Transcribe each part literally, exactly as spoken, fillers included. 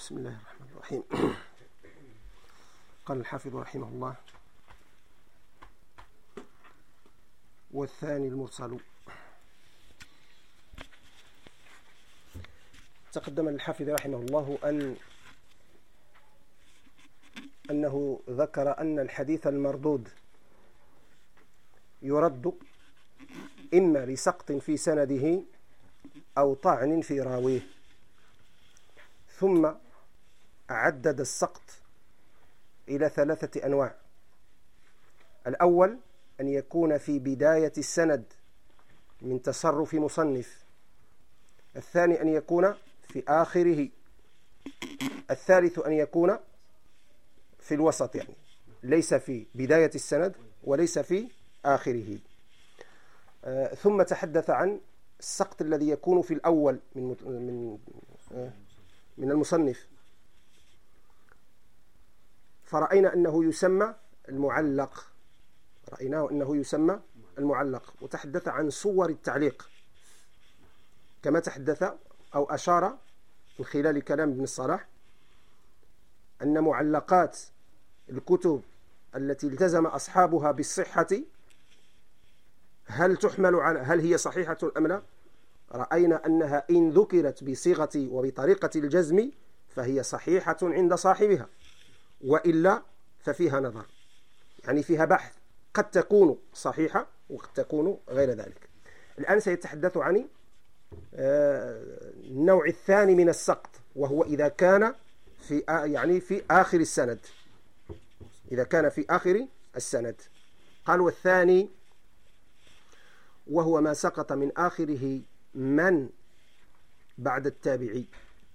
بسم الله الرحمن الرحيم. قال الحافظ رحمه الله: والثاني المرسل. تقدم للحافظ رحمه الله أن أنه ذكر أن الحديث المردود يرد إما لسقط في سنده أو طعن في راويه، ثم عدد السقط إلى ثلاثة أنواع. الأول أن يكون في بداية السند من تصرف مصنف، الثاني أن يكون في آخره، الثالث أن يكون في الوسط، يعني ليس في بداية السند وليس في آخره. آه ثم تحدث عن السقط الذي يكون في الأول من من آه من المصنف، فرأينا أنه يسمى المعلق، رأيناه أنه يسمى المعلق، وتحدث عن صور التعليق كما تحدث أو أشار من خلال كلام ابن الصلاح أن معلقات الكتب التي التزم أصحابها بالصحة هل تحمل على هل هي صحيحة أم لا؟ رأينا أنها إن ذكرت بصيغة وبطريقة الجزم فهي صحيحة عند صاحبها، وإلا ففيها نظر، يعني فيها بحث، قد تكون صحيحة وقد تكون غير ذلك. الآن سيتحدث عن النوع الثاني من السقط، وهو إذا كان في يعني في آخر السند، إذا كان في آخر السند. قال: والثاني وهو ما سقط من آخره من بعد التابعي.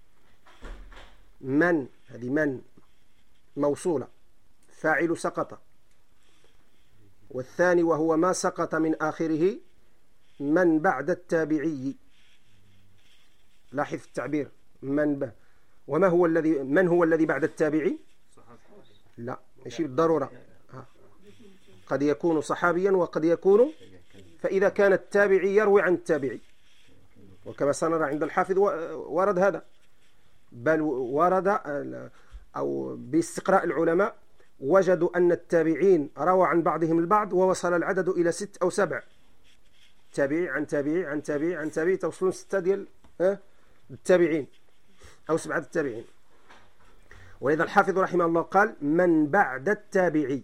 من هذه من موصولة، فاعل سقط. والثاني وهو ما سقط من آخره من بعد التابعي. لاحظ التعبير من ب... وما هو الذي من هو الذي بعد التابعي؟ لا، ماشي بالضرورة، قد يكون صحابيا وقد يكون، فإذا كان التابعي يروي عن التابعي، وكما سنرى عند الحافظ ورد هذا، بل ورد أو باستقراء العلماء وجدوا أن التابعين روى عن بعضهم البعض ووصل العدد إلى ست أو سبع، تابعي عن تابعي عن تابعي عن تابعي، توصلون ستة ديال التابعين أو سبعة التابعين. ولذا الحافظ رحمه الله قال: من بعد التابعي.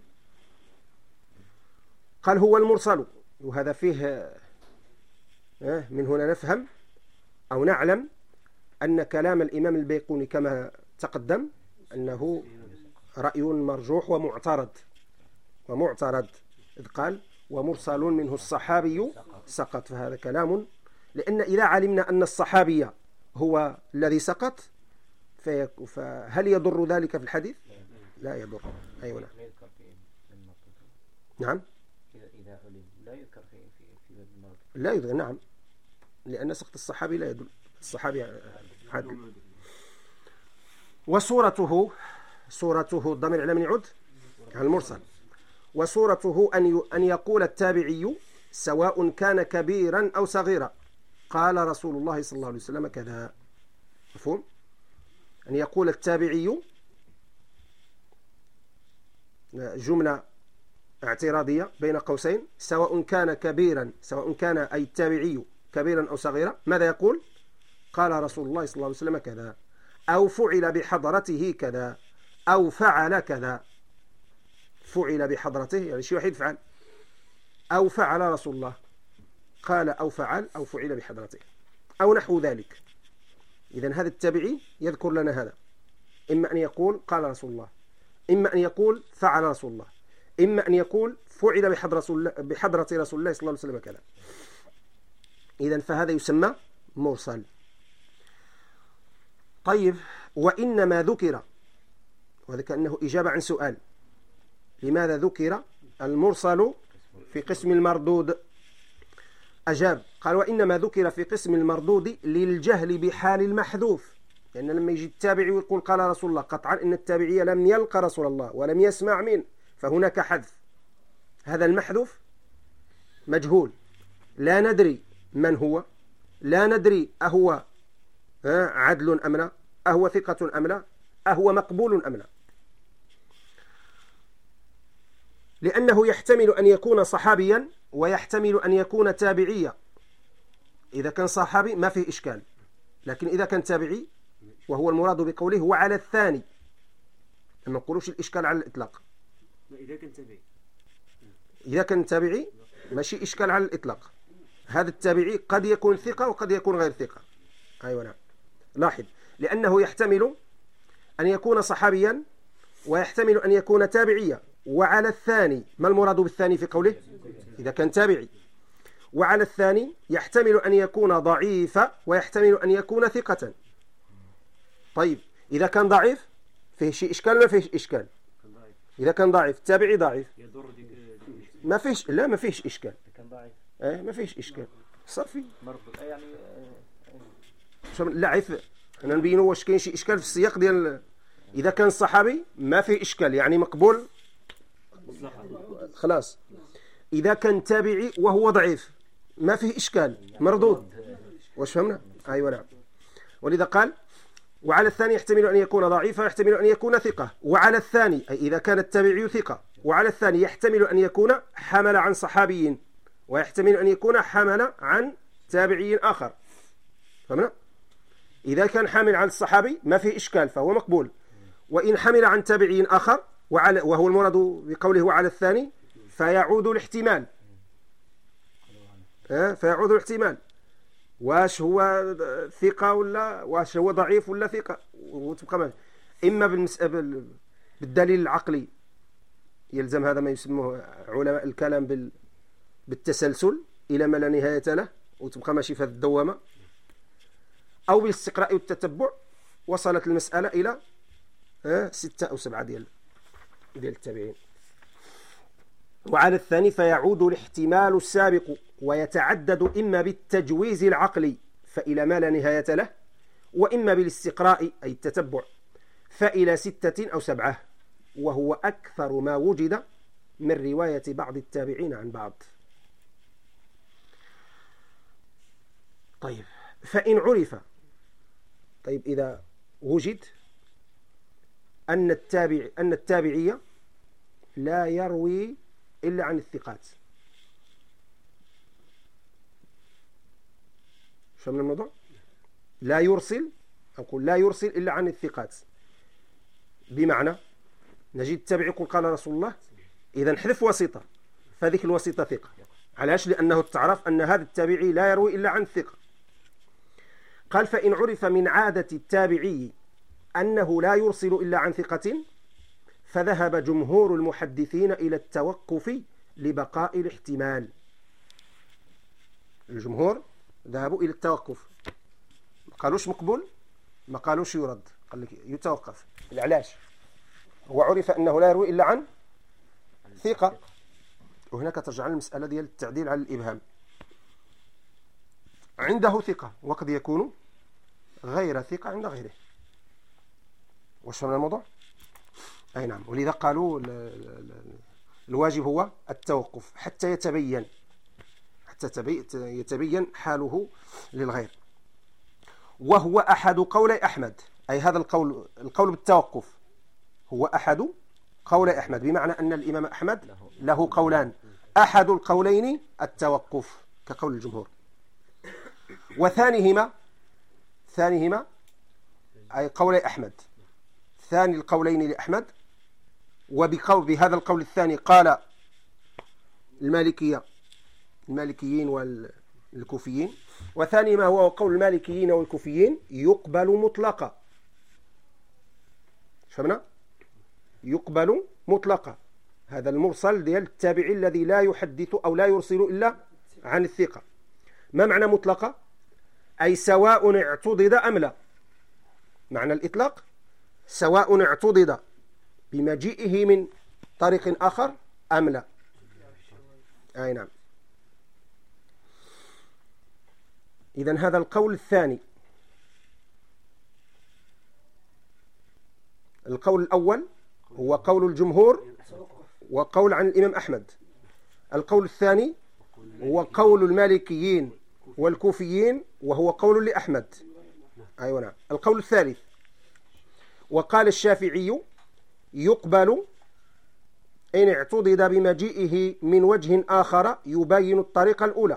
قال: هو المرسل. وهذا فيه من هنا نفهم أو نعلم أن كلام الإمام البيقوني كما تقدم أنه رأي مرجوح ومعترض ومعترض إذ قال: ومرسل منه الصحابي سقط. فهذا كلام، لأن إذا علمنا أن الصحابي هو الذي سقط فهل يضر ذلك في الحديث؟ لا يضر. أيوة نعم. نعم إذا علم لا يذكر في في المرض، لا يذكر، نعم، لأن سقط الصحابي لا يدل، الصحابي عدل. وصورته صورته الضمير على من يعود؟ على المرسل. وصورته أن أن يقول التابعي سواء كان كبيرا أو صغيرا قال رسول الله صلى الله عليه وسلم كذا. مفهوم؟ أن يقول التابعي جملة اعتراضية بين قوسين، سواء كان كبيرا، سواء كان أي التابعي كبيرا أو صغيرا، ماذا يقول؟ قال رسول الله صلى الله عليه وسلم كذا، أو فعل بحضرته كذا، أو فعل كذا. فعل بحضرته يعني شيء واحد فعل، أو فعل رسول الله، قال أو فعل أو فعل بحضرته أو نحو ذلك. إذن هذا التابعي يذكر لنا هذا، إما أن يقول قال رسول الله، إما أن يقول فعل رسول الله، إما أن يقول فعل بحضرة رسول الله, بحضرة رسول الله صلى الله عليه وسلم كذا. إذن فهذا يسمى مرسل. طيب، وإنما ذكر، وهذا كأنه إجابة عن سؤال: لماذا ذكر المرسل في قسم المردود؟ أجاب قال: وإنما ذكر في قسم المردود للجهل بحال المحذوف. لأن لما يجي التابعي ويقول قال رسول الله، قطعا إن التابعي لم يلقى رسول الله ولم يسمع منه، فهناك حذف. هذا المحذوف مجهول، لا ندري من هو، لا ندري أهو عدل أم لا، أهو ثقة أم لا، أهو مقبول أم لا؟ لأنه يحتمل أن يكون صحابيا ويحتمل أن يكون تابعيا. إذا كان صحابي ما فيه إشكال، لكن إذا كان تابعي وهو المراد بقوله وعلى الثاني، ما نقولوش الإشكال على الإطلاق. إذا كان تابعي إذا كان تابعي ماشي إشكال على الإطلاق. هذا التابعي قد يكون ثقة وقد يكون غير ثقة. أيوة نعم. لاحظ، لأنه يحتمل أن يكون صحابيا ويحتمل أن يكون تابعيا. وعلى الثاني، ما المراد بالثاني في قوله؟ إذا كان تابعي. وعلى الثاني يحتمل أن يكون ضعيفا ويحتمل أن يكون ثقة. طيب إذا كان ضعيف فيه شيء إشكال ما فيش إشكال؟ إذا كان ضعيف تابعي ضعيف ما فيش، لا ما فيش إشكال. كان ضعيف إيه ما فيش إشكال صافي. مربوط يعني شو لاعف أنا نبينوا واش كاين شي إشكال في السياق ديال. إذا كان الصحابي ما فيه إشكال يعني مقبول خلاص. إذا كان تابعي وهو ضعيف ما فيه إشكال مردود. واش فهمنا؟ أيوة نعم. ولذا قال وعلى الثاني يحتمل أن يكون ضعيفا ويحتمل أن يكون ثقة. وعلى الثاني أي إذا كان التابعي ثقة، وعلى الثاني يحتمل أن يكون حمل عن صحابي ويحتمل أن يكون حمل عن تابعي آخر. فهمنا؟ إذا كان حامل عن الصحابي ما فيه إشكال فهو مقبول. وإن حمل عن تابعي آخر وعلى وهو المراد بقوله وعلى الثاني فيعود الاحتمال. أه؟ فيعود الاحتمال واش هو ثقة ولا واش هو ضعيف ولا ثقة، وتبقى إما بالمسألة بالدليل العقلي يلزم هذا ما يسموه علماء الكلام بالتسلسل إلى ما لا نهاية له وتبقى ماشي في هذه الدوامة، أو بالاستقراء والتتبع وصلت المسألة إلى أه ستة أو سبعة ديال ديال التابعين. وعلى الثاني فيعود الاحتمال السابق ويتعدد إما بالتجويز العقلي فإلى ما لا نهاية له، وإما بالاستقراء أي التتبع فإلى ستة أو سبعة، وهو أكثر ما وجد من رواية بعض التابعين عن بعض. طيب فإن عرف، طيب إذا وجد أن التابع أن التابعية لا يروي إلا عن الثقات، شو من الموضوع؟ لا يرسل، أقول لا يرسل إلا عن الثقات، بمعنى نجد التابعي يقول قال رسول الله، إذا نحذف وسيطة فذيك الوسيطة ثقة. علاش؟ لأنه تعرف أن هذا التابعي لا يروي إلا عن الثقة. قال فإن عرف من عادة التابعي أنه لا يرسل إلا عن ثقة فذهب جمهور المحدثين إلى التوقف لبقاء الاحتمال. الجمهور ذهبوا إلى التوقف، ما قالوش مقبول، ما قالوش يرد، قال لك يتوقف. علاش؟ هو عرف أنه لا يروي إلا عن ثقة، وهناك ترجع المسألة ديال التعديل على الإبهام. عنده ثقة وقد يكون غير ثقة عند غيره. وش من الموضوع؟ أي نعم. ولذا قالوا الواجب هو التوقف حتى يتبين حتى يتبين حاله للغير. وهو أحد قولي أحمد، أي هذا القول القول بالتوقف هو أحد قولي أحمد، بمعنى أن الإمام أحمد له قولان، أحد القولين التوقف كقول الجمهور، وثانيهما ثانيهما أي قولي أحمد، ثاني القولين لأحمد. وبقول بهذا القول الثاني قال المالكية المالكيين والكوفيين، وثاني ما هو قول المالكيين والكوفيين يقبل مطلقا. فهمنا؟ يقبل مطلقا، هذا المرسل ديال التابعي الذي لا يحدث أو لا يرسل إلا عن الثقة. ما معنى مطلقة؟ أي سواء اعتضد أم لا. معنى الإطلاق سواء اعتضد بمجيئه من طريق آخر أم لا. أي نعم. إذن هذا القول الثاني. القول الأول هو قول الجمهور وقول عن الإمام أحمد. القول الثاني هو قول المالكيين والكوفيين وهو قول لأحمد. أيوة نعم. القول الثالث وقال الشافعي يقبل إن اعتضد بمجيئه من وجه آخر يبين الطريقة الأولى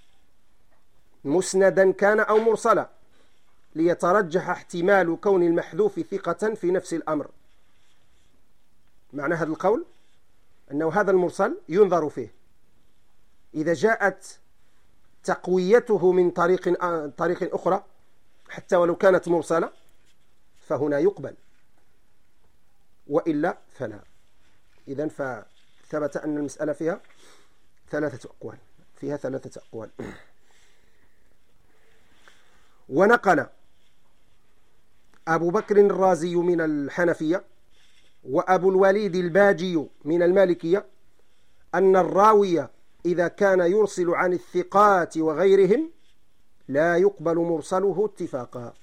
مسندا كان أو مرسلا ليترجح احتمال كون المحذوف ثقة في نفس الأمر. معنى هذا القول أنه هذا المرسل ينظر فيه إذا جاءت تقويته من طريق طريق أخرى حتى ولو كانت مرسلة فهنا يقبل، وإلا فلا. إذن فثبت أن المسألة فيها ثلاثة أقوال فيها ثلاثة أقوال. ونقل أبو بكر الرازي من الحنفية وأبو الوليد الباجي من المالكية أن الراوي إذا كان يرسل عن الثقات وغيرهم لا يقبل مرسله اتفاقا.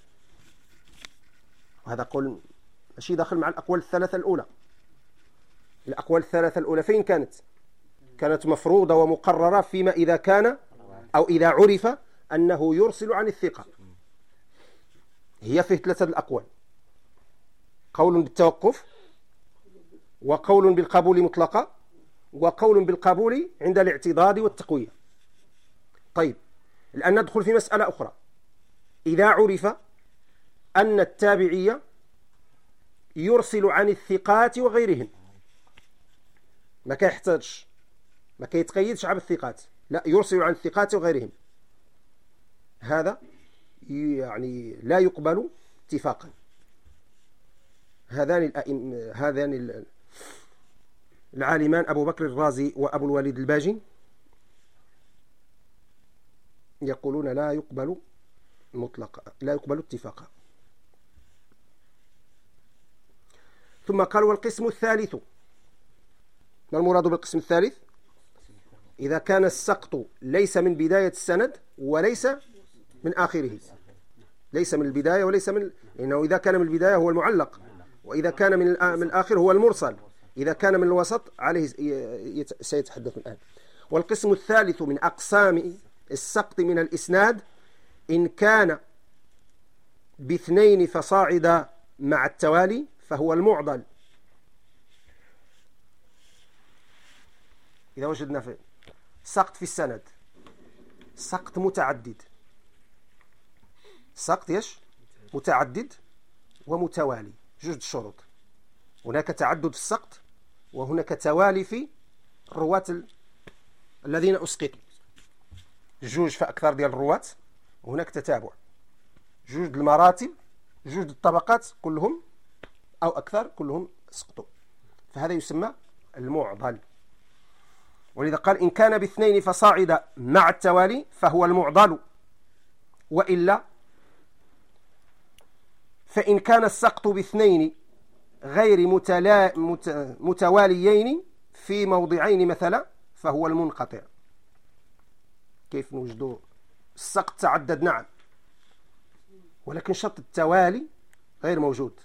وهذا قول ماشي داخل مع الأقوال الثلاثة الأولى. الأقوال الثلاثة الأولى فين كانت؟ كانت مفروضة ومقررة فيما إذا كان أو إذا عرف أنه يرسل عن الثقة. هي فيه ثلاثة الأقوال: قول بالتوقف، وقول بالقبول مطلقا، وقول بالقبول عند الاعتضاد والتقوية. طيب الآن ندخل في مسألة أخرى. إذا عرف أن التابعية يرسل عن الثقات وغيرهم، ما كيحتاجش ما كيتقيدش على الثقات، لا يرسل عن الثقات وغيرهم، هذا يعني لا يقبل اتفاقا. هذان الأئم هذان العالمان أبو بكر الرازي وأبو الوليد الباجي يقولون لا يقبل مطلقا، لا يقبل اتفاقا. ثم قال: والقسم الثالث. ما المراد بالقسم الثالث؟ إذا كان السقط ليس من بداية السند وليس من آخره، ليس من البداية وليس من، إنه إذا كان من البداية هو المعلق، وإذا كان من من الآخر هو المرسل، إذا كان من الوسط عليه سيتحدث الآن. والقسم الثالث من أقسام السقط من الإسناد إن كان باثنين فصاعد مع التوالي فهو المعضل. إذا وجدنا في سقط في السند سقط متعدد، سقط يش متعدد ومتوالي، جوج الشروط. هناك تعدد في السقط وهناك توالي في الرواة الذين أسقطوا، جوج فأكثر ديال الرواة، وهناك تتابع، جوج المراتب، جوج الطبقات كلهم أو أكثر كلهم سقطوا، فهذا يسمى المعضل. ولذا قال: إن كان باثنين فصاعد مع التوالي فهو المعضل، وإلا فإن كان السقط باثنين غير متلا... مت... متواليين في موضعين مثلا فهو المنقطع. كيف نوجدوا السقط تعدد؟ نعم، ولكن شرط التوالي غير موجود.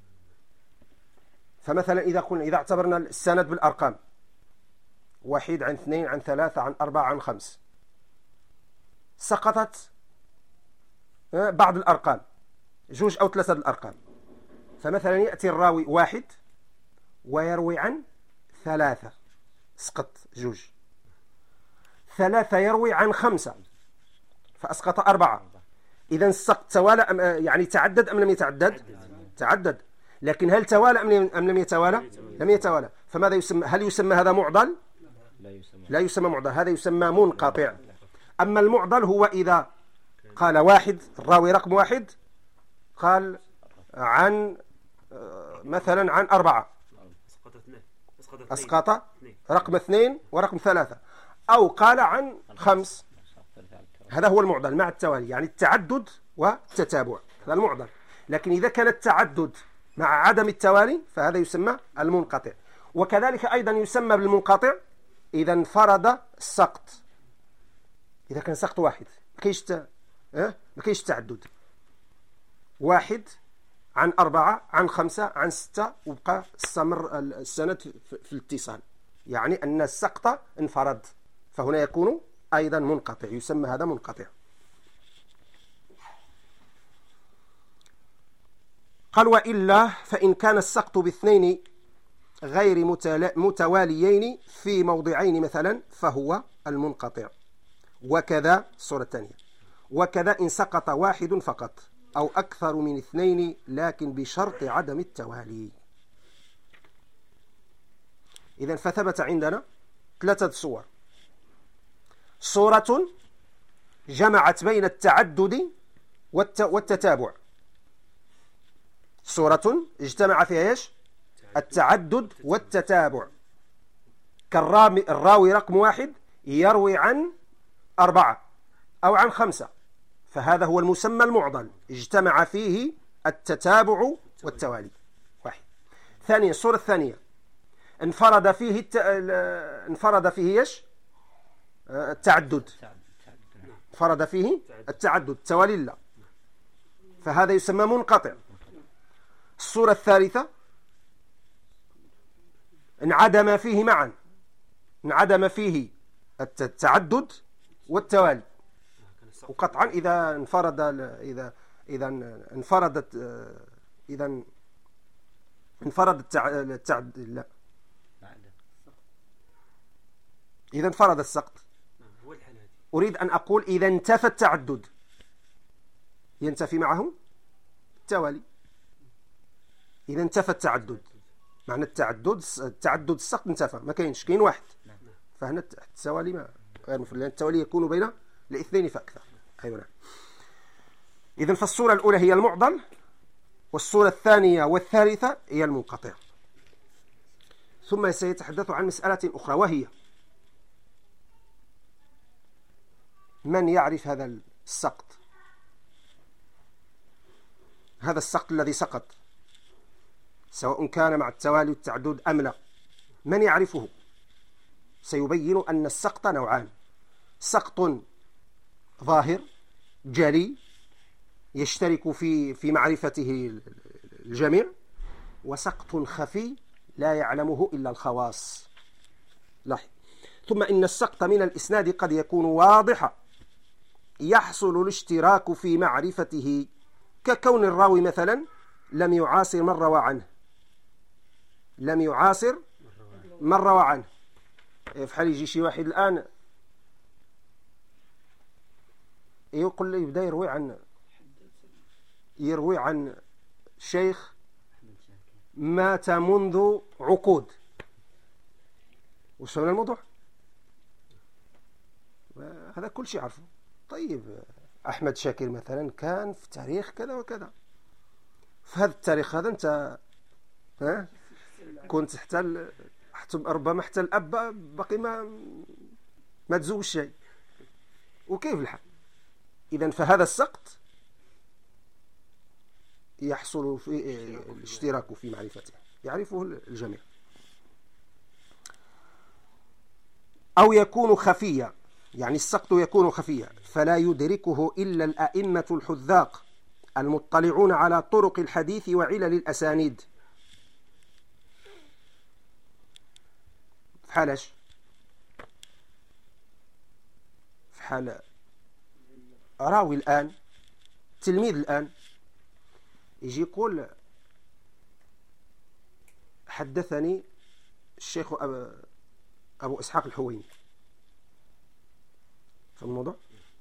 فمثلا إذا قلنا إذا اعتبرنا السند بالأرقام واحد عن اثنين عن ثلاثة عن أربعة عن خمس، سقطت بعض الأرقام، جوج أو ثلاثة الأرقام. فمثلا يأتي الراوي واحد ويروي عن ثلاثة، سقط جوج. ثلاثة يروي عن خمسة فأسقط أربعة. إذن السقط توالى أم يعني تعدد أم لم يتعدد؟ تعدد. لكن هل توالى أم لم يتوالى؟ لم يتوالى. فماذا يسمى؟ هل يسمى هذا معضل؟ لا يسمى معضل، هذا يسمى منقطع. أما المعضل هو إذا قال واحد، الراوي رقم واحد قال عن مثلا عن أربعة، أسقط رقم اثنين ورقم ثلاثة، أو قال عن خمس، هذا هو المعضل مع التوالي، يعني التعدد والتتابع، هذا المعضل. لكن إذا كان التعدد مع عدم التوالي فهذا يسمى المنقطع. وكذلك أيضا يسمى بالمنقطع إذا انفرد السقط، إذا كان سقط واحد مكاينش مكاينش تعدد، واحد عن أربعة عن خمسة عن ستة، وبقى استمر السند في الاتصال، يعني أن السقط انفرد، فهنا يكون أيضا منقطع، يسمى هذا منقطع. قال وإلا فإن كان السقط باثنين غير متواليين في موضعين مثلا فهو المنقطع. وكذا الصورة الثانية، وكذا إن سقط واحد فقط أو أكثر من اثنين لكن بشرط عدم التوالي. إذن فثبت عندنا ثلاثة صور: صورة جمعت بين التعدد والتتابع، صورة اجتمع فيها ايش؟ التعدد والتتابع، كالراوي رقم واحد يروي عن أربعة أو عن خمسة، فهذا هو المسمى المعضل، اجتمع فيه التتابع والتوالي. واحد. ثانيا الصورة الثانية انفرد فيه الت... انفرد فيه ايش؟ التعدد، انفرد فيه التعدد، التوالي لا، فهذا يسمى منقطع. الصورة الثالثة انعدم فيه معا، انعدم فيه التعدد والتوالي. وقطعا إذا انفرد إذا إذا انفردت إذا انفرد التعدد لا إذا انفرد السقط. أريد أن أقول إذا انتفى التعدد ينتفي معه التوالي. إذا انتفى التعدد معنى التعدد التعدد السقط انتفى، ما كاينش، كاين واحد، فهنا التوالي ما غير مفرد، لأن التوالي يكون بين الاثنين فأكثر. أيوة نعم. إذن فالصورة الأولى هي المعضل، والصورة الثانية والثالثة هي المنقطع. ثم سيتحدث عن مسألة أخرى، وهي من يعرف هذا السقط، هذا السقط الذي سقط سواء كان مع التوالي والتعدد أم لا، من يعرفه؟ سيبين أن السقط نوعان: سقط ظاهر جلي يشترك في في معرفته الجميع، وسقط خفي لا يعلمه إلا الخواص. لاحظ. ثم إن السقط من الإسناد قد يكون واضحا يحصل الاشتراك في معرفته، ككون الراوي مثلا لم يعاصر من روى عنه، لم يعاصر من روى عنه. فحال يجي شي واحد الآن يقول لي يبدأ يروي عن يروي عن شيخ مات منذ عقود، وش هو الموضوع؟ هذا كل شيء عارفه. طيب أحمد شاكر مثلا كان في تاريخ كذا وكذا، في هذا التاريخ هذا أنت ها كنت حتى ال... حتى ربما حتى الأب باقي ما ما تزوج شيء، وكيف الحال؟ إذن فهذا السقط يحصل في الاشتراك في معرفته، يعرفه الجميع. أو يكون خفيا، يعني السقط يكون خفيا فلا يدركه إلا الأئمة الحذاق المطلعون على طرق الحديث وعلل الأسانيد. في حالش في حال راوي الآن، تلميذ الآن يجي يقول حدثني الشيخ أبو إسحاق الحويني، في الموضوع.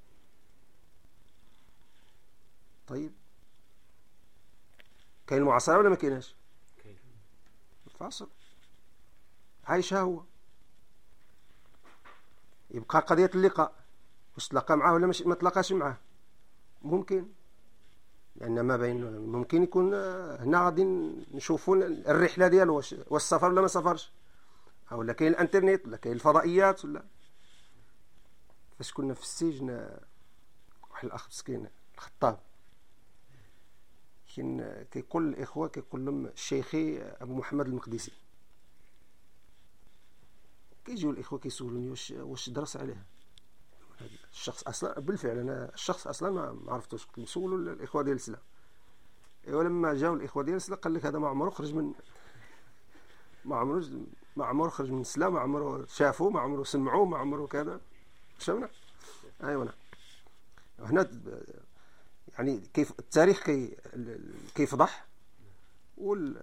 طيب كاين المعاصرة ولا ما كايناش؟ فاصل عايشها هو. يبقى قضية اللقاء، واش تلاقى معاه ولا ما تلاقاش معاه؟ ممكن، لأن ما بين ممكن يكون هنا غادي نشوفون الرحلة ديالو واش واش سافر ولا ما سافرش، أو ولا كاين الانترنت ولا كاين الفضائيات ولا. فاش كنا في السجن واحد الأخ مسكين الخطاب كاين كيقول الإخوة كيقول لهم الشيخي أبو محمد المقدسي، كيجيو الإخوة كيسولوني واش واش درس عليه الشخص اصلا. بالفعل انا الشخص اصلا ما عرفتوش، كنت نسولوا الاخوه ديال السلا. ايوا لما جاوا الاخوه ديال السلا قال لك هذا ما عمره خرج من ما عمره ما عمره خرج من السلا، ما عمره شافوه، ما عمره سمعوه، ما عمره كذا. شفنا. ايوا هنا يعني كيف التاريخ كي كيفضح والزمن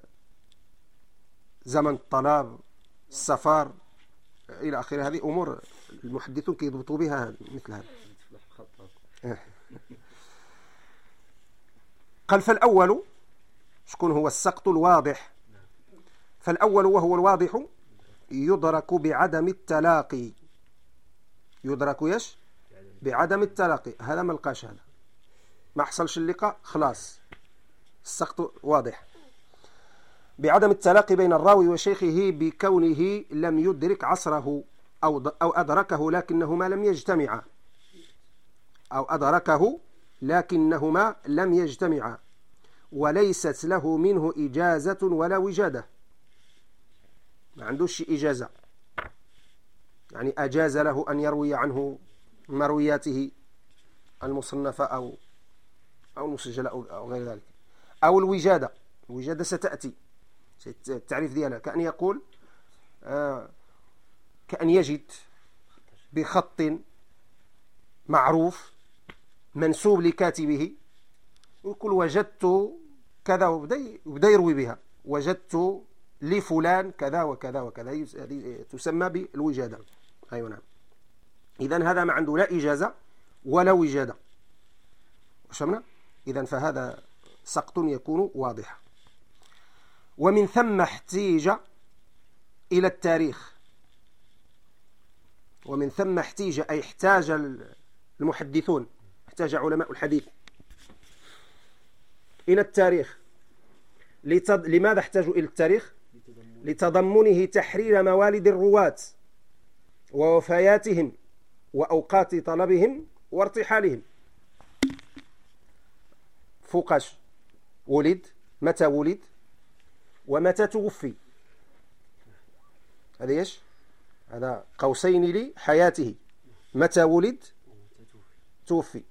الطلب السفر إلى آخر هذه أمور المحدثون كيضبطوا بها مثل هذا. قال فالأول شكون هو السقط الواضح؟ فالأول وهو الواضح يدرك بعدم التلاقي. يدرك يش بعدم التلاقي. هذا ما لقاش، هذا ما حصلش اللقاء، خلاص السقط واضح. بعدم التلاقي بين الراوي وشيخه بكونه لم يدرك عصره أو أو أدركه لكنهما لم يجتمعا، أو أدركه لكنهما لم يجتمعا، وليست له منه إجازة ولا وجادة. ما عندوش إجازة، يعني أجاز له أن يروي عنه مروياته المصنفة أو أو المسجلة أو غير ذلك. أو الوجادة، الوجادة ستأتي التعريف ديالها، كأن يقول آه كأن يجد بخط معروف منسوب لكاتبه، ويقول وجدت كذا، وبدأ يروي بها، وجدت لفلان كذا وكذا وكذا، هذه تسمى بالوجادة. أيوة نعم. إذن هذا ما عنده لا إجازة ولا وجادة، وشمنا إذن فهذا سقط يكون واضحا. ومن ثم احتيج إلى التاريخ. ومن ثم احتيج أي احتاج المحدثون، احتاج علماء الحديث إلى التاريخ. لتض... لماذا احتاجوا إلى التاريخ؟ لتضمنه تحرير موالد الرواة ووفياتهم وأوقات طلبهم وارتحالهم. فوقاش ولد، متى ولد، ومتى توفي. هذا ايش؟ هذا قوسين لحياته، متى ولد توفي.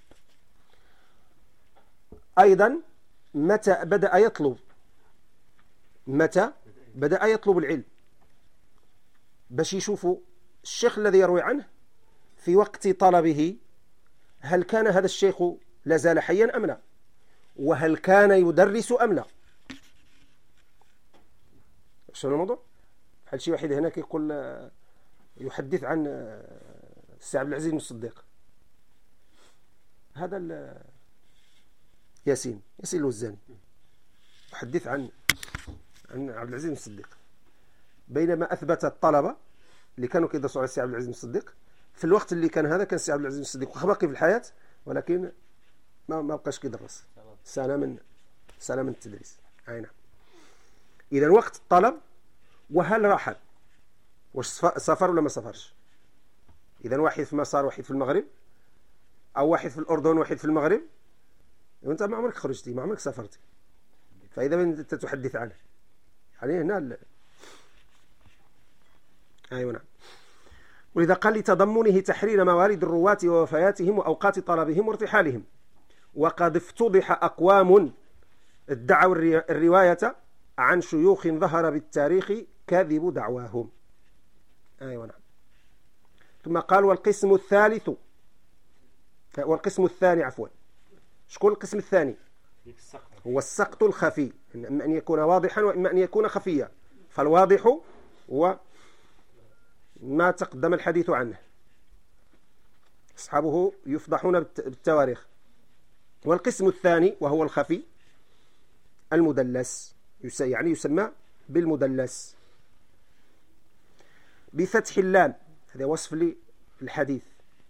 أيضا متى بدأ يطلب، متى بدأ يطلب العلم، باش يشوفوا الشيخ الذي يروي عنه في وقت طلبه هل كان هذا الشيخ لازال حيا أم لا، وهل كان يدرس أم لا. شنو الموضوع؟ هل شي واحد هناك يقول يحدث عن السي عبد العزيز بن الصديق، هذا ياسين ياسين الوزاني يحدث عن عن عبد العزيز بن الصديق، بينما أثبت الطلبة اللي كانوا كيدرسوا على السي عبد العزيز بن الصديق في الوقت اللي كان هذا كان السي عبد العزيز بن الصديق واخا باقي في الحياة، ولكن ما ما بقاش كيدرس، سنة من سنة من التدريس. أي نعم. إذا وقت الطلب، وهل رحل، واش سافر ولا ما سافرش. إذا واحد في مصر، واحد في المغرب، أو واحد في الأردن، واحد في المغرب، وأنت ما عمرك خرجتي، ما عمرك سافرتي، فإذا أنت تحدث عنه يعني هنا ال... أيوة نعم. ولذا قال لتضمنه تحرير موالد الرواة ووفياتهم وأوقات طلبهم وارتحالهم. وقد افتضح أقوام ادعوا الرواية عن شيوخ ظهر بالتاريخ كذب دعواهم. أيوة نعم. ثم قال والقسم الثالث، والقسم الثاني عفوا، شكون القسم الثاني؟ هو السقط الخفي، إما أن يكون واضحا وإما أن يكون خفيا. فالواضح هو ما تقدم الحديث عنه، أصحابه يفضحون بالتواريخ. والقسم الثاني وهو الخفي المدلس، يعني يسمى بالمدلس بفتح اللام، هذا وصف للحديث.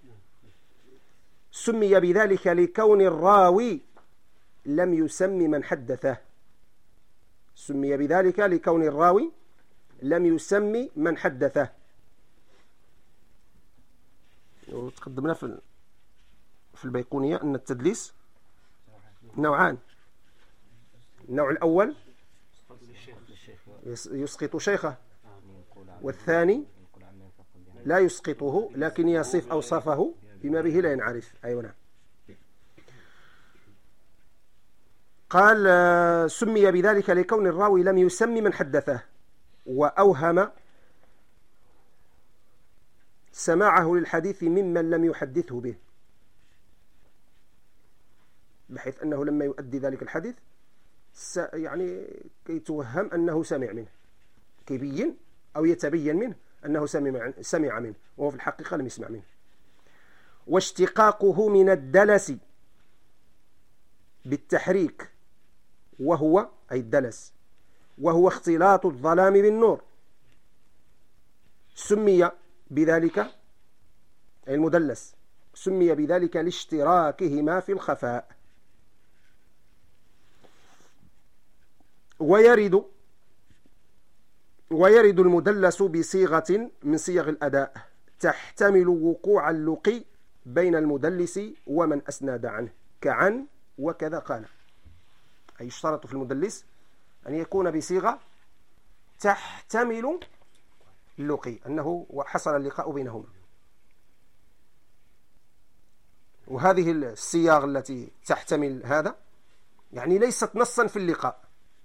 سمي بذلك لكون الراوي لم يسم من حدثه. سمي بذلك لكون الراوي لم يسم من حدثه. وتقدمنا في في البيقونية أن التدليس نوعان. النوع الأول يسقط شيخه، والثاني لا يسقطه لكن يصف أوصافه بما به لا ينعرف. أيوة نعم. قال سمي بذلك لكون الراوي لم يسم من حدثه وأوهم سماعه للحديث ممن لم يحدثه به، بحيث أنه لما يؤدي ذلك الحديث يعني كي توهم أنه سمع منه، كيبين أو يتبين منه أنه سمع سمع منه وهو في الحقيقة لم يسمع منه. واشتقاقه من الدلس بالتحريك وهو أي الدلس وهو اختلاط الظلام بالنور سمي بذلك، أي المدلس سمي بذلك لاشتراكهما في الخفاء. ويرد ويرد المدلس بصيغة من صيغ الأداء تحتمل وقوع اللقي بين المدلس ومن أسند عنه كعن وكذا قال. أي يشترط في المدلس أن يكون بصيغة تحتمل اللقي، أنه حصل اللقاء بينهما. وهذه الصياغ التي تحتمل هذا يعني ليست نصا في اللقاء.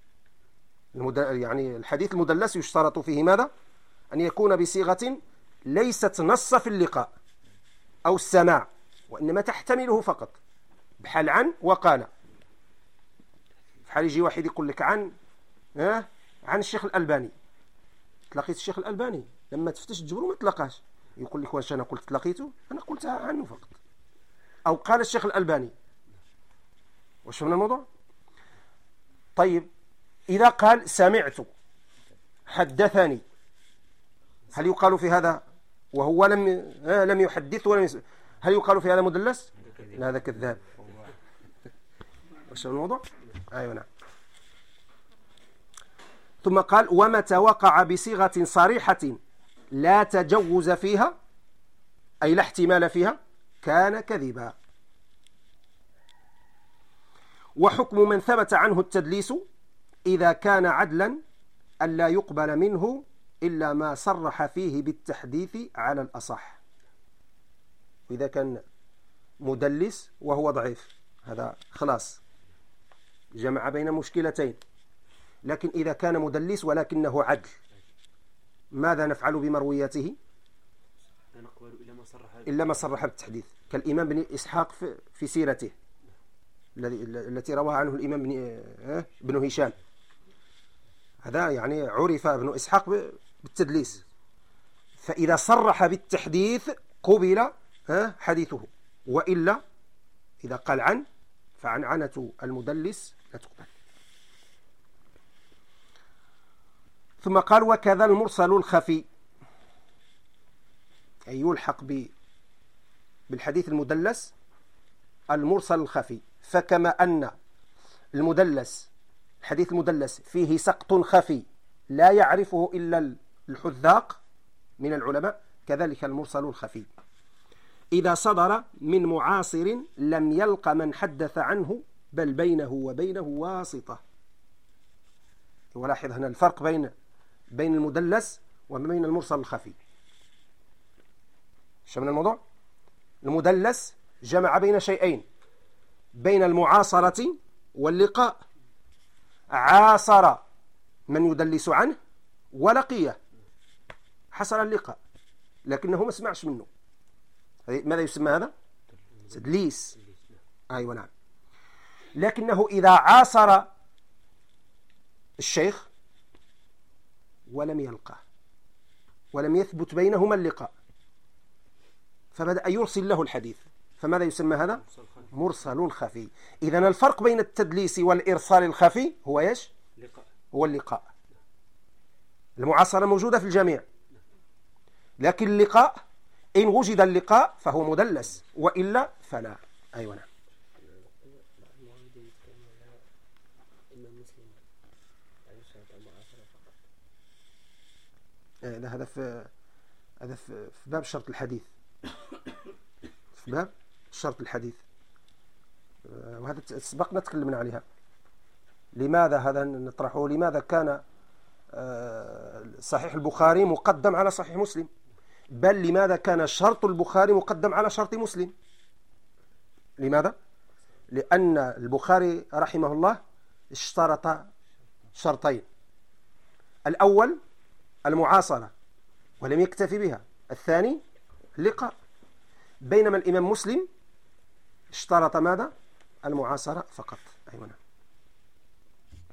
يعني الحديث المدلس يشترط فيه ماذا؟ أن يكون بصيغة ليست نص في اللقاء أو السماع، وإنما تحتمله فقط، بحال عن وقال. بحال يجي واحد يقول لك عن ها عن الشيخ الألباني، تلاقيت الشيخ الألباني، لما تفتش تجبره ما تلاقاش، يقول لك واش أنا قلت تلاقيته؟ أنا قلت عنه فقط. أو قال الشيخ الألباني. واش من الموضوع؟ طيب إذا قال سمعت حدثني، هل يقال في هذا وهو لم لم يحدث ولم يسمع، هل يقال في هذا مدلس؟ لا، هذا كذاب. واش الموضوع؟ أيوة نعم. ثم قال ومتى وقع بصيغة صريحة لا تجوز فيها، أي لا احتمال فيها، كان كذبا. وحكم من ثبت عنه التدليس إذا كان عدلا ألا يقبل منه إلا ما صرح فيه بالتحديث على الأصح. وإذا كان مدلس وهو ضعيف هذا خلاص جمع بين مشكلتين. لكن إذا كان مدلس ولكنه عدل ماذا نفعل بمروياته؟ إلا ما صرح بالتحديث، كالإمام بن إسحاق في سيرته التي روى عنه الإمام بن, بن هشام، هذا يعني عرف ابن إسحاق بالتدليس، فإذا صرح بالتحديث قبل حديثه، وإلا إذا قال عن فعنعنة المدلس لا تقبل. ثم قال وكذا المرسل الخفي، أي يلحق بالحديث المدلس المرسل الخفي. فكما أن المدلس الحديث المدلس فيه سقط خفي لا يعرفه إلا الحذاق من العلماء، كذلك المرسل الخفي إذا صدر من معاصر لم يلق من حدث عنه بل بينه وبينه واسطة. ولاحظ هنا الفرق بين بين المدلس وبين المرسل الخفي. شو من الموضوع؟ المدلس جمع بين شيئين، بين المعاصرة واللقاء. عاصر من يدلس عنه ولقيه، حصل اللقاء لكنه ما سمعش منه، ماذا يسمى هذا؟ تدليس. أيوة نعم. لكنه إذا عاصر الشيخ ولم يلقاه ولم يثبت بينهما اللقاء فبدأ يرسل له الحديث، فماذا يسمى هذا؟ مرسل خفي. إذن الفرق بين التدليس والإرسال الخفي هو إيش؟ هو اللقاء. المعاصرة موجودة في الجميع، لكن اللقاء إن وجد اللقاء فهو مدلس، وإلا فلا. أيوة نعم. هذا في هذا في باب شرط الحديث، في باب شرط الحديث، وهذا سبقنا تكلمنا عليها. لماذا هذا نطرحه؟ لماذا كان صحيح البخاري مقدم على صحيح مسلم؟ بل لماذا كان شرط البخاري مقدم على شرط مسلم؟ لماذا؟ لأن البخاري رحمه الله اشترط شرطين: الأول المعاصرة ولم يكتفي بها، الثاني اللقاء. بينما الإمام مسلم اشترط ماذا؟ المعاصرة فقط. أيوة.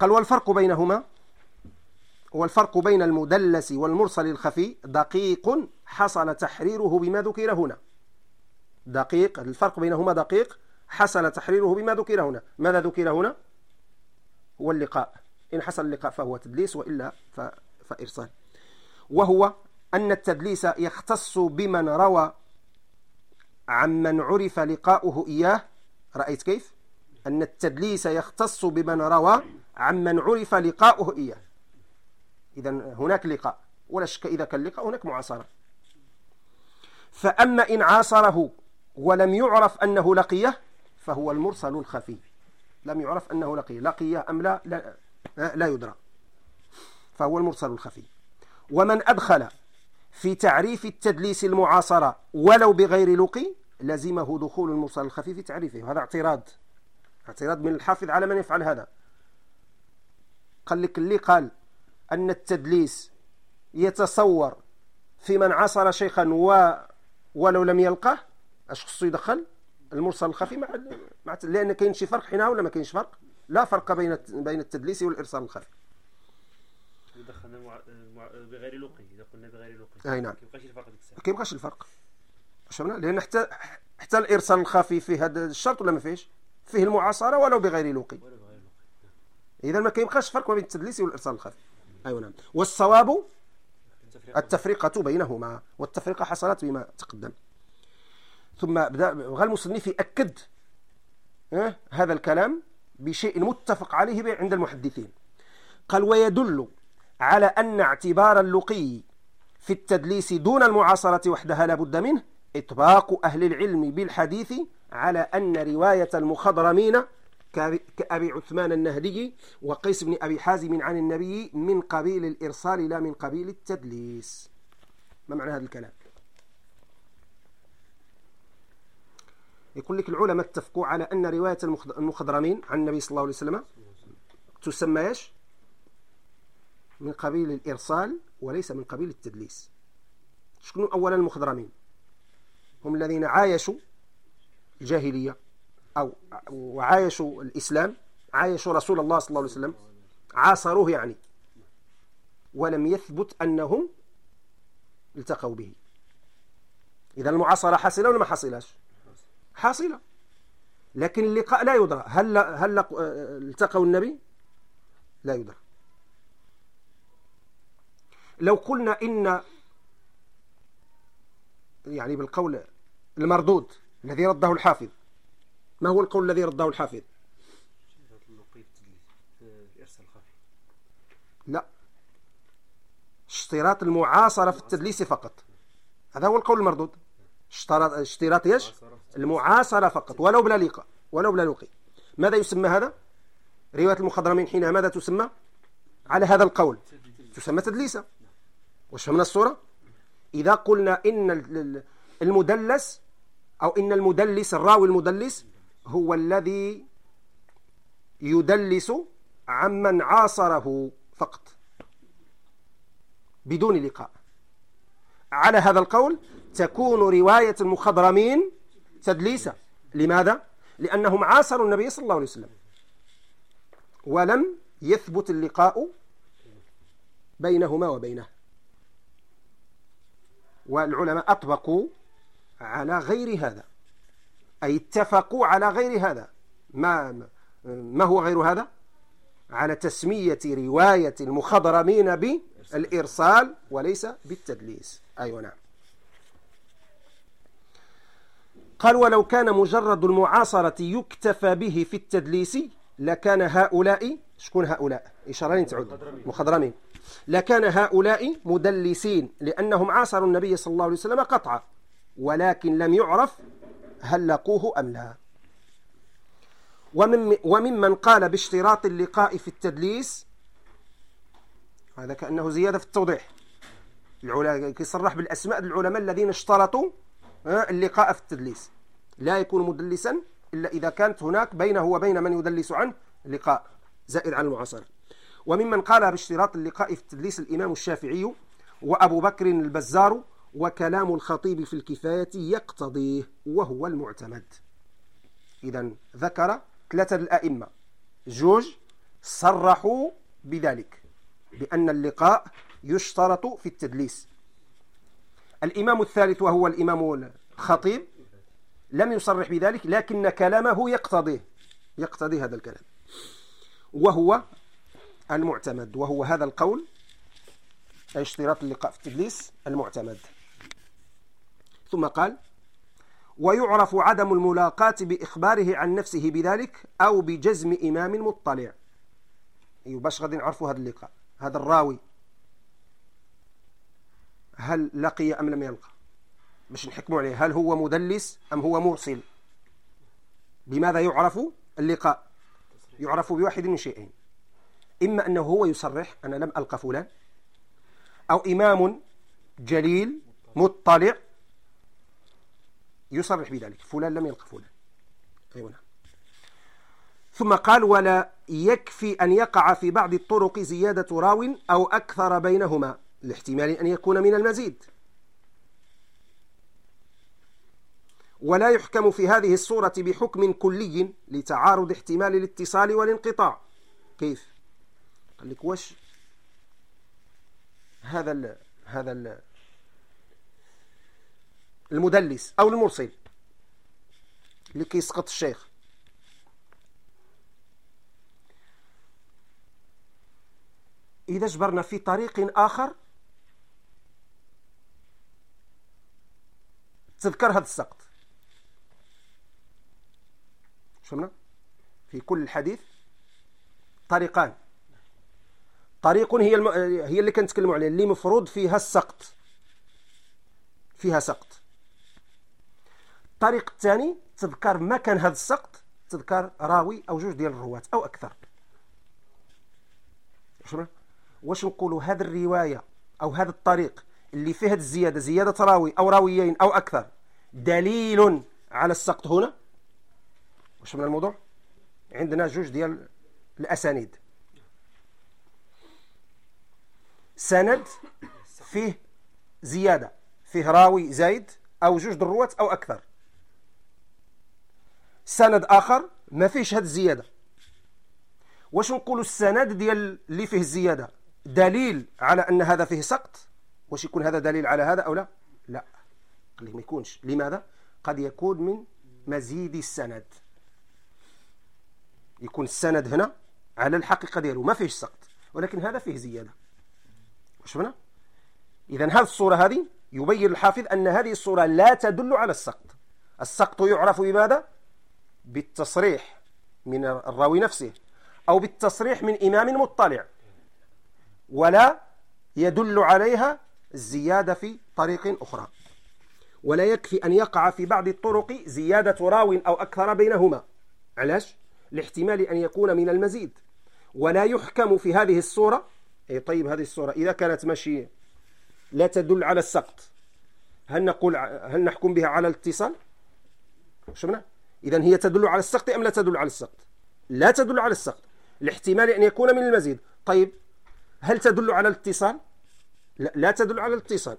قال والفرق بينهما، والفرق بين المدلس والمرسل الخفي دقيق حصل تحريره بما ذكر هنا. دقيق، الفرق بينهما دقيق حصل تحريره بما ذكر هنا. ماذا ذكر هنا؟ هو اللقاء، إن حصل اللقاء فهو تدليس وإلا فإرسال. وهو أن التدليس يختص بمن روى عمن عرف لقاؤه إياه. رأيت كيف؟ أن التدليس يختص بمن روى عمن عرف لقاؤه إياه. إذن هناك لقاء ولا شك، إذا كان لقاء هناك معاصرة. فأما إن عاصره ولم يعرف أنه لقيه فهو المرسل الخفي. لم يعرف أنه لقيه، لقيه أم لا لا, لا يدرى، فهو المرسل الخفي. ومن أدخل في تعريف التدليس المعاصرة ولو بغير لقي لزمه دخول المرسل الخفي في تعريفه. وهذا اعتراض اعتراض من الحافظ على من يفعل هذا. قال لك اللي قال أن التدليس يتصور في من عاصر شيخا و... ولو لم يلقه، اش خصو يدخل المرسل الخفي مع, مع... لأن كاين شي فرق هنا ولا ما كاينش فرق؟ لا فرق بين بين التدليس والإرسال الخفي. دخلنا مع... مع... بغير لقي، إذا قلنا بغير لقي أي نعم كيبقاش الفرق ديك الساعة، كيبقاش الفرق. شفنا، لأن حتى حتى الإرسال الخفي فيه هذا الشرط ولا ما فيهش؟ فيه المعاصرة ولو بغير لقي. إذا ما كيبقاش فرق بين التدليس والإرسال الخفي. أيوة نعم. والصواب التفرقة بينهما، والتفرقة حصلت بما تقدم. ثم بدأ بغى المصنف يأكد اه هذا الكلام بشيء متفق عليه عند المحدثين. قال ويدل على أن اعتبار اللقي في التدليس دون المعاصرة وحدها لا بد منه إطباق أهل العلم بالحديث على أن رواية المخضرمين كأبي عثمان النهدي وقيس بن أبي حازم عن النبي من قبيل الإرسال لا من قبيل التدليس. ما معنى هذا الكلام؟ يقول لك العلماء اتفقوا على أن رواية المخضرمين عن النبي صلى الله عليه وسلم تسمى ايش؟ من قبيل الإرسال وليس من قبيل التدليس. شكون أولا المخضرمين؟ هم الذين عايشوا الجاهلية أو وعايشوا الإسلام، عايشوا رسول الله صلى الله عليه وسلم، عاصروه يعني، ولم يثبت أنهم التقوا به. إذا المعاصرة حاصلة ولا ما حاصلاش؟ حاصلة، لكن اللقاء لا يدرى. هل هل التقوا النبي؟ لا يدرى. لو قلنا إن يعني بالقول المردود الذي رده الحافظ، ما هو القول الذي رده الحافظ؟ لا، اشتراط المعاصرة في التدليس فقط، هذا هو القول المردود. اشتراط اشتراط ايش؟ المعاصرة فقط ولو بلا لقاء، ولو بلا لقي. ماذا يسمى هذا؟ رواية المخضرمين حينها ماذا تسمى؟ على هذا القول تسمى تدليسا. وش فهمنا الصورة؟ إذا قلنا إن المدلس أو إن المدلس الراوي المدلس هو الذي يدلس عمن عاصره فقط بدون لقاء، على هذا القول تكون رواية المخضرمين تدليسا. لماذا؟ لأنهم عاصروا النبي صلى الله عليه وسلم ولم يثبت اللقاء بينهما وبينه. والعلماء أطبقوا على غير هذا، أي اتفقوا على غير هذا. ما, ما هو غير هذا؟ على تسمية رواية المخضرمين بالإرسال وليس بالتدليس. أيوة نعم. قال ولو كان مجرد المعاصرة يكتفى به في التدليس لكان هؤلاء، شكون هؤلاء؟ إشارين تعود مخضرمين، لكان هؤلاء مدلسين لأنهم عاصروا النبي صلى الله عليه وسلم قطعا، ولكن لم يعرف هل لقوه أم لا. ومن وممن قال باشتراط اللقاء في التدليس، هذا كأنه زيادة في التوضيح، يصرح بالأسماء العلماء الذين اشترطوا اللقاء في التدليس، لا يكون مدلسا إلا إذا كانت هناك بينه وبين من يدلس عنه لقاء زائد عن المعاصرة. وممن قال باشتراط اللقاء في التدليس الإمام الشافعي وأبو بكر البزار، وكلام الخطيب في الكفاية يقتضيه وهو المعتمد. إذن ذكر ثلاثة الأئمة، جوج صرحوا بذلك، بأن اللقاء يشترط في التدليس. الإمام الثالث وهو الإمام الخطيب لم يصرح بذلك، لكن كلامه يقتضيه يقتضي هذا الكلام، وهو المعتمد، وهو هذا القول أي اشتراط اللقاء في التدليس المعتمد. ثم قال: ويعرف عدم الملاقاة بإخباره عن نفسه بذلك أو بجزم إمام مطلع. أيوة، باش غادي نعرفوا هذا اللقاء، هذا الراوي هل لقي أم لم يلقى، باش نحكموا عليه هل هو مدلس أم هو مرسل. بماذا يعرف اللقاء؟ يعرف بواحد من شيئين: إما أنه هو يصرح أنا لم ألقى فلان، أو إمام جليل مطلع يصرح بذلك فلان لم يلقى فلان. أيوة نعم. ثم قال: ولا يكفي أن يقع في بعض الطرق زيادة راو أو أكثر بينهما، لاحتمال أن يكون من المزيد. ولا يحكم في هذه الصورة بحكم كلي لتعارض احتمال الاتصال والانقطاع. كيف؟ قال لك: واش هذا ال هذا ال المدلس أو المرسل اللي كيسقط الشيخ، إذا جبرنا في طريق آخر تذكر هذا السقط، شفنا في كل الحديث طريقان: طريق هي الم... هي اللي كنتكلموا عليه، اللي مفروض فيها السقط، فيها سقط. الطريق الثاني تذكر مكان هذا السقط، تذكر راوي أو جوج ديال الرواة أو أكثر. شفنا؟ واش نقولوا هذه الرواية أو هذا الطريق اللي فيه الزيادة، زيادة راوي أو راويين أو أكثر، دليل على السقط هنا؟ واش من الموضوع؟ عندنا جوج ديال الأسانيد، سند فيه زيادة، فيه راوي زايد أو جوج الرواة أو أكثر. سند آخر ما فيش هذه الزيادة، واش نقولوا السند ديال اللي فيه الزيادة دليل على أن هذا فيه سقط؟ واش يكون هذا دليل على هذا أو لا؟ لا، قال لي ما يكونش. لماذا؟ قد يكون من مزيد السند، يكون السند هنا على الحقيقة دياله ما فيش سقط، ولكن هذا فيه زيادة. شفنا؟ إذن هذه الصورة هذه يبين الحافظ أن هذه الصورة لا تدل على السقط. السقط يعرف بماذا؟ بالتصريح من الراوي نفسه أو بالتصريح من إمام مطلع، ولا يدل عليها الزيادة في طريق أخرى. ولا يكفي أن يقع في بعض الطرق زيادة راو أو أكثر بينهما. علاش؟ لاحتمال أن يكون من المزيد. ولا يحكم في هذه الصورة. أي طيب، هذه الصورة إذا كانت ماشي لا تدل على السقط، هل نقول هل نحكم بها على الاتصال؟ شفنا؟ إذن هي تدل على السقط أم لا تدل على السقط؟ لا تدل على السقط، لاحتمال أن يكون من المزيد. طيب، هل تدل على الاتصال؟ لا, لا تدل على الاتصال.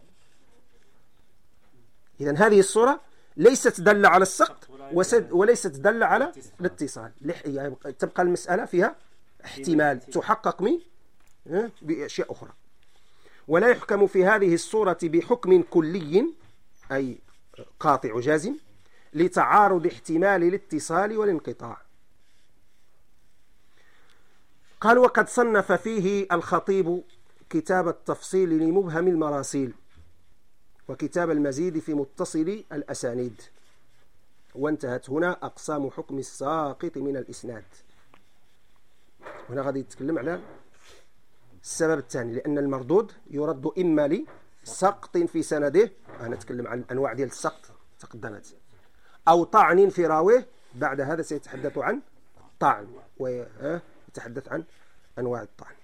إذن هذه الصورة ليست دل على السقط وليست دل على الاتصال. يعني تبقى المسألة فيها احتمال تحقق من بأشياء أخرى. ولا يحكم في هذه الصورة بحكم كلي أي قاطع جازم لتعارض احتمال الاتصال والانقطاع. قال: وقد صنف فيه الخطيب كتاب التفصيل لمبهم المراسيل وكتاب المزيد في متصل الأسانيد. وانتهت هنا أقسام حكم الساقط من الإسناد. هنا غادي يتكلم على السبب الثاني، لأن المردود يرد إما لسقط في سنده، أنا أتكلم عن أنواع ديال السقط تقدمت، أو طعن في راويه، بعد هذا سيتحدث عن طعن ويتحدث عن أنواع الطعن.